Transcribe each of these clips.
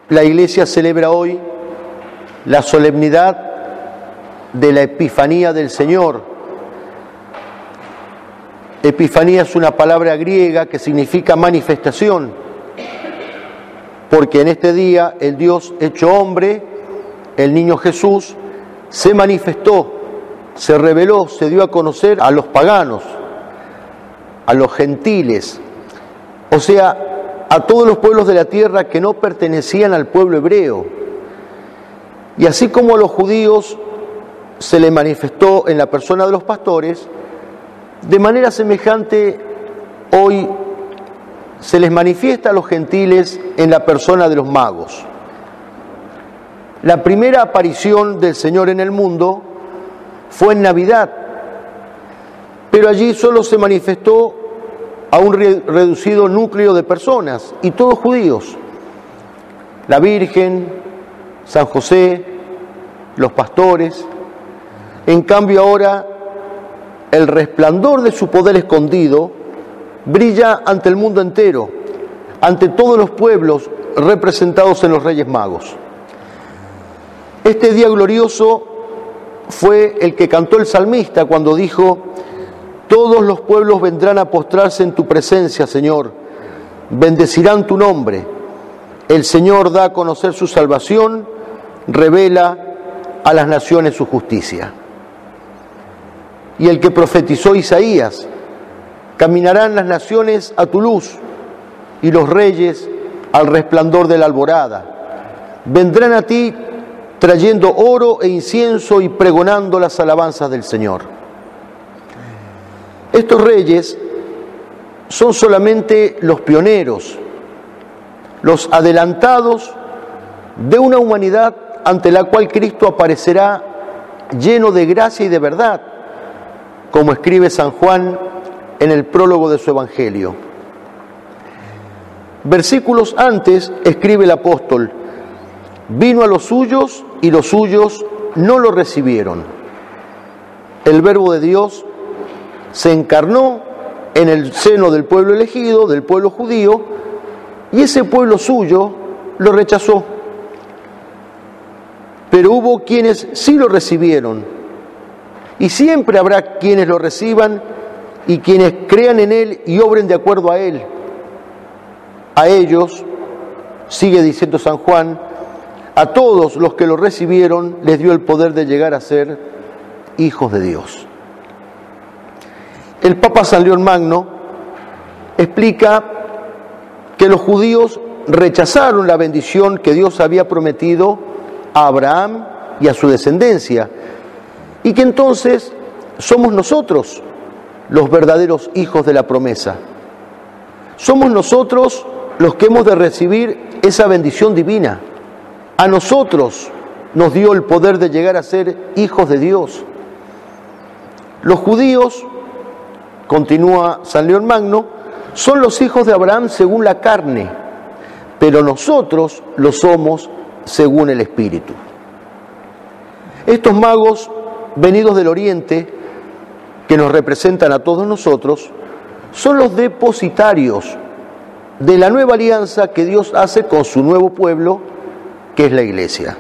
La Iglesia celebra hoy la solemnidad de la Epifanía del Señor. Epifanía es una palabra griega que significa manifestación, porque en este día el Dios hecho hombre, el niño Jesús, se manifestó, se reveló, se dio a conocer a los paganos, a los gentiles, o sea, a todos los pueblos de la tierra que no pertenecían al pueblo hebreo. Y así como a los judíos se le manifestó en la persona de los pastores, de manera semejante hoy se les manifiesta a los gentiles en la persona de los magos. La primera aparición del Señor en el mundo fue en Navidad, pero allí solo se manifestó a un reducido núcleo de personas, y todos judíos. La Virgen, San José, los pastores. En cambio ahora el resplandor de su poder escondido brilla ante el mundo entero, ante todos los pueblos representados en los Reyes Magos. Este día glorioso fue el que cantó el salmista cuando dijo: todos los pueblos vendrán a postrarse en tu presencia, Señor, bendecirán tu nombre. El Señor da a conocer su salvación, revela a las naciones su justicia. Y el que profetizó Isaías: caminarán las naciones a tu luz y los reyes al resplandor de la alborada. Vendrán a ti trayendo oro e incienso y pregonando las alabanzas del Señor. Estos reyes son solamente los pioneros, los adelantados de una humanidad ante la cual Cristo aparecerá lleno de gracia y de verdad, como escribe San Juan en el prólogo de su Evangelio. Versículos antes escribe el apóstol: vino a los suyos y los suyos no lo recibieron. El Verbo de Dios se encarnó en el seno del pueblo elegido, del pueblo judío, y ese pueblo suyo lo rechazó. Pero hubo quienes sí lo recibieron, y siempre habrá quienes lo reciban y quienes crean en Él y obren de acuerdo a Él. A ellos, sigue diciendo San Juan, a todos los que lo recibieron les dio el poder de llegar a ser hijos de Dios. El Papa San León Magno explica que los judíos rechazaron la bendición que Dios había prometido a Abraham y a su descendencia, y que entonces somos nosotros los verdaderos hijos de la promesa. Somos nosotros los que hemos de recibir esa bendición divina. A nosotros nos dio el poder de llegar a ser hijos de Dios. Los judíos, continúa San León Magno, son los hijos de Abraham según la carne, pero nosotros lo somos según el Espíritu. Estos magos venidos del Oriente, que nos representan a todos nosotros, son los depositarios de la nueva alianza que Dios hace con su nuevo pueblo, que es la Iglesia.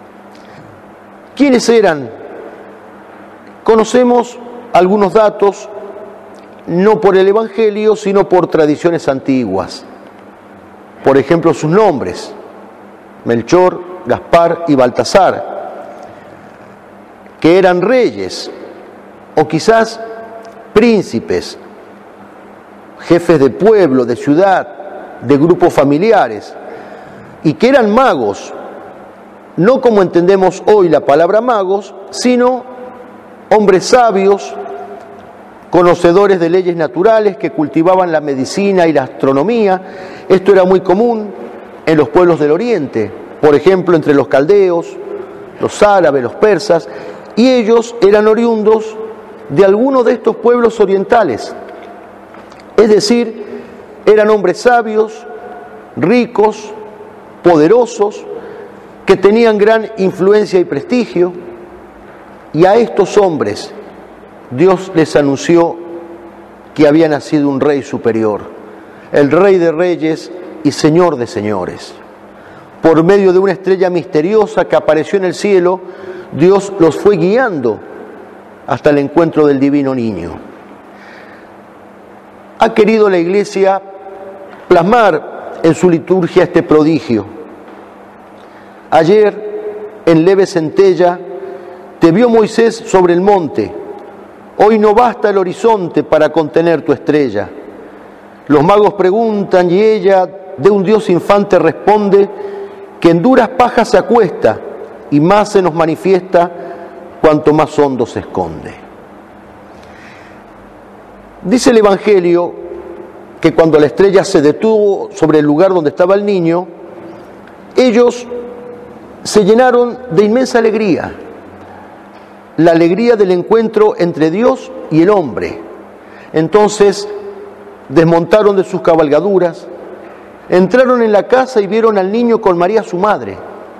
¿Quiénes eran? Conocemos algunos datos, no por el Evangelio, sino por tradiciones antiguas. Por ejemplo, sus nombres: Melchor, Gaspar y Baltasar, que eran reyes, o quizás príncipes, jefes de pueblo, de ciudad, de grupos familiares, y que eran magos, no como entendemos hoy la palabra magos, sino hombres sabios, conocedores de leyes naturales, que cultivaban la medicina y la astronomía. Esto era muy común en los pueblos del Oriente, por ejemplo, entre los caldeos, los árabes, los persas, y ellos eran oriundos de alguno de estos pueblos orientales. Es decir, eran hombres sabios, ricos, poderosos, que tenían gran influencia y prestigio, y a estos hombres Dios les anunció que había nacido un rey superior, el Rey de Reyes y Señor de Señores. por medio de una estrella misteriosa que apareció en el cielo, Dios los fue guiando hasta el encuentro del divino niño. Ha querido la Iglesia plasmar en su liturgia este prodigio. Ayer, en leve centella, te vio Moisés sobre el monte. Hoy no basta el horizonte para contener tu estrella. Los magos preguntan y ella de un Dios infante responde que en duras pajas se acuesta y más se nos manifiesta cuanto más hondo se esconde. Dice el Evangelio que cuando la estrella se detuvo sobre el lugar donde estaba el niño, ellos se llenaron de inmensa alegría, la alegría del encuentro entre Dios y el hombre. Entonces desmontaron de sus cabalgaduras, entraron en la casa y vieron al niño con María su madre.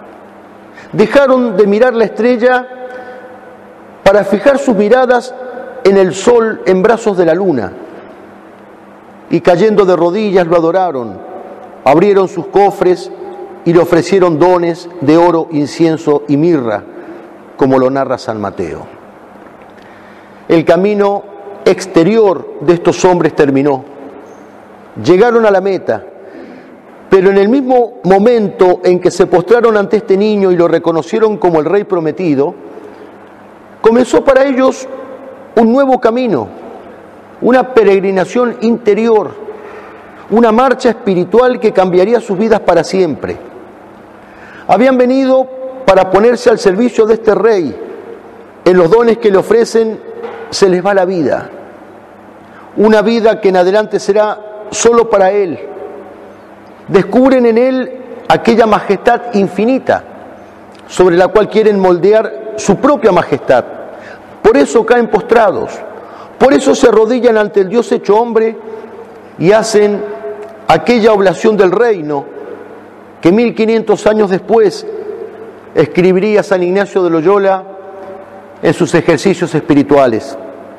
Dejaron de mirar la estrella para fijar sus miradas en el sol en brazos de la luna. Y cayendo de rodillas lo adoraron, abrieron sus cofres y le ofrecieron dones de oro, incienso y mirra, como lo narra San Mateo. El camino exterior de estos hombres terminó. Llegaron a la meta, pero en el mismo momento en que se postraron ante este niño y lo reconocieron como el Rey prometido, comenzó para ellos un nuevo camino, una peregrinación interior, una marcha espiritual que cambiaría sus vidas para siempre. Habían venido para ponerse al servicio de este Rey. En los dones que le ofrecen se les va la vida, una vida que en adelante será solo para Él. Descubren en Él aquella majestad infinita sobre la cual quieren moldear su propia majestad. Por eso caen postrados, por eso se arrodillan ante el Dios hecho hombre y hacen aquella oblación del reino que 1500 años después escribiría San Ignacio de Loyola en sus ejercicios espirituales.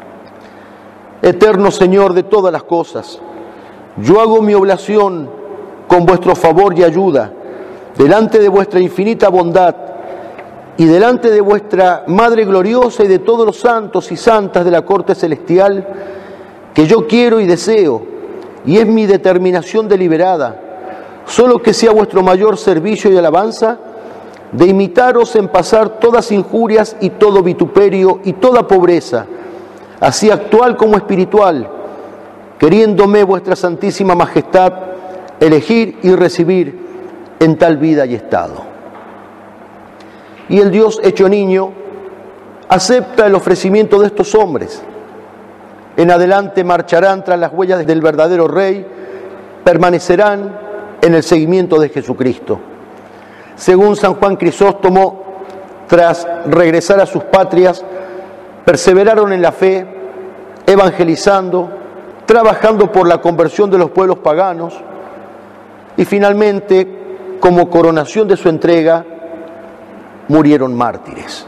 Eterno Señor de todas las cosas, yo hago mi oblación con vuestro favor y ayuda, delante de vuestra infinita bondad y delante de vuestra Madre gloriosa y de todos los santos y santas de la corte celestial, que yo quiero y deseo, y es mi determinación deliberada, solo que sea vuestro mayor servicio y alabanza, de imitaros en pasar todas injurias y todo vituperio y toda pobreza, así actual como espiritual, queriéndome vuestra santísima majestad elegir y recibir en tal vida y estado. Y el Dios hecho niño acepta el ofrecimiento de estos hombres. En adelante marcharán tras las huellas del verdadero Rey, permanecerán en el seguimiento de Jesucristo. Según San Juan Crisóstomo, tras regresar a sus patrias, perseveraron en la fe, evangelizando, trabajando por la conversión de los pueblos paganos y finalmente, como coronación de su entrega, murieron mártires.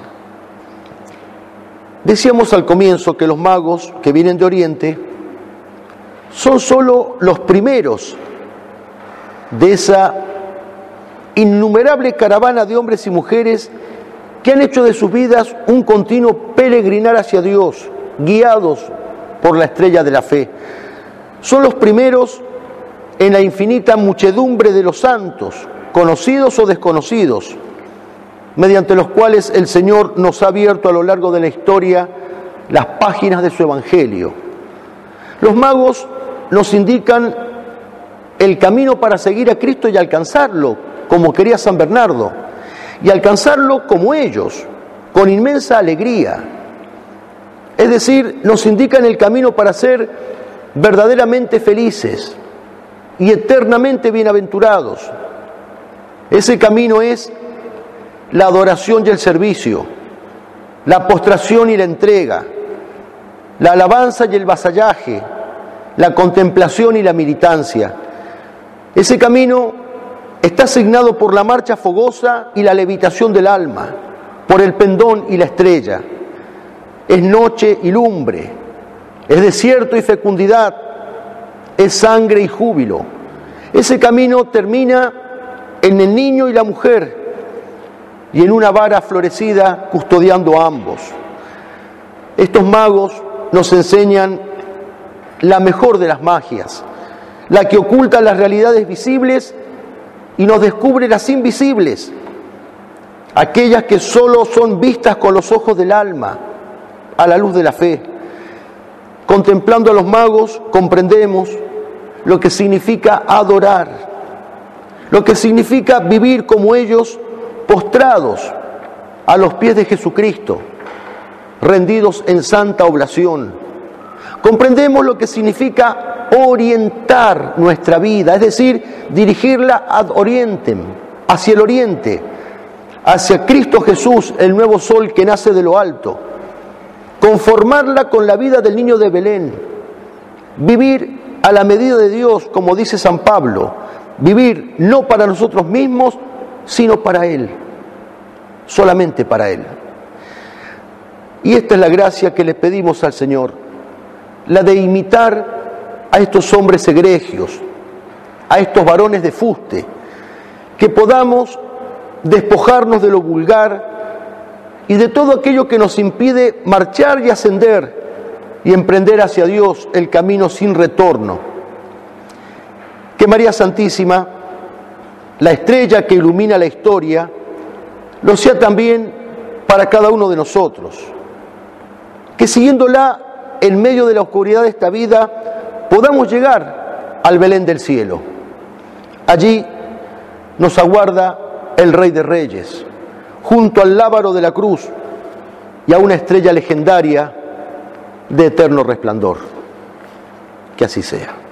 Decíamos al comienzo que los magos que vienen de Oriente son solo los primeros de esa innumerable caravana de hombres y mujeres que han hecho de sus vidas un continuo peregrinar hacia Dios, guiados por la estrella de la fe. Son los primeros en la infinita muchedumbre de los santos, conocidos o desconocidos, mediante los cuales el Señor nos ha abierto a lo largo de la historia las páginas de su Evangelio. Los magos nos indican el camino para seguir a Cristo y alcanzarlo, como quería San Bernardo, y alcanzarlo como ellos, con inmensa alegría. Es decir, nos indican el camino para ser verdaderamente felices y eternamente bienaventurados. Ese camino es la adoración y el servicio, la postración y la entrega, la alabanza y el vasallaje, la contemplación y la militancia. Ese camino está asignado por la marcha fogosa y la levitación del alma, por el pendón y la estrella. Es noche y lumbre, es desierto y fecundidad, es sangre y júbilo. Ese camino termina en el niño y la mujer, y en una vara florecida custodiando a ambos. Estos magos nos enseñan la mejor de las magias, la que oculta las realidades visibles y nos descubre las invisibles, aquellas que solo son vistas con los ojos del alma, a la luz de la fe. Contemplando a los magos comprendemos lo que significa adorar, lo que significa vivir como ellos, postrados a los pies de Jesucristo, rendidos en santa oblación. Comprendemos lo que significa orientar nuestra vida, es decir, dirigirla ad orientem, hacia el oriente, hacia Cristo Jesús, el nuevo sol que nace de lo alto. Conformarla con la vida del niño de Belén, vivir a la medida de Dios, como dice San Pablo, vivir no para nosotros mismos, sino para Él, solamente para Él. Y esta es la gracia que le pedimos al Señor, la de imitar a estos hombres egregios, a estos varones de fuste, que podamos despojarnos de lo vulgar y de todo aquello que nos impide marchar y ascender y emprender hacia Dios el camino sin retorno. Que María Santísima, la estrella que ilumina la historia, lo sea también para cada uno de nosotros. Que siguiéndola en medio de la oscuridad de esta vida, podamos llegar al Belén del cielo. Allí nos aguarda el Rey de Reyes, junto al lábaro de la cruz y a una estrella legendaria de eterno resplandor. Que así sea.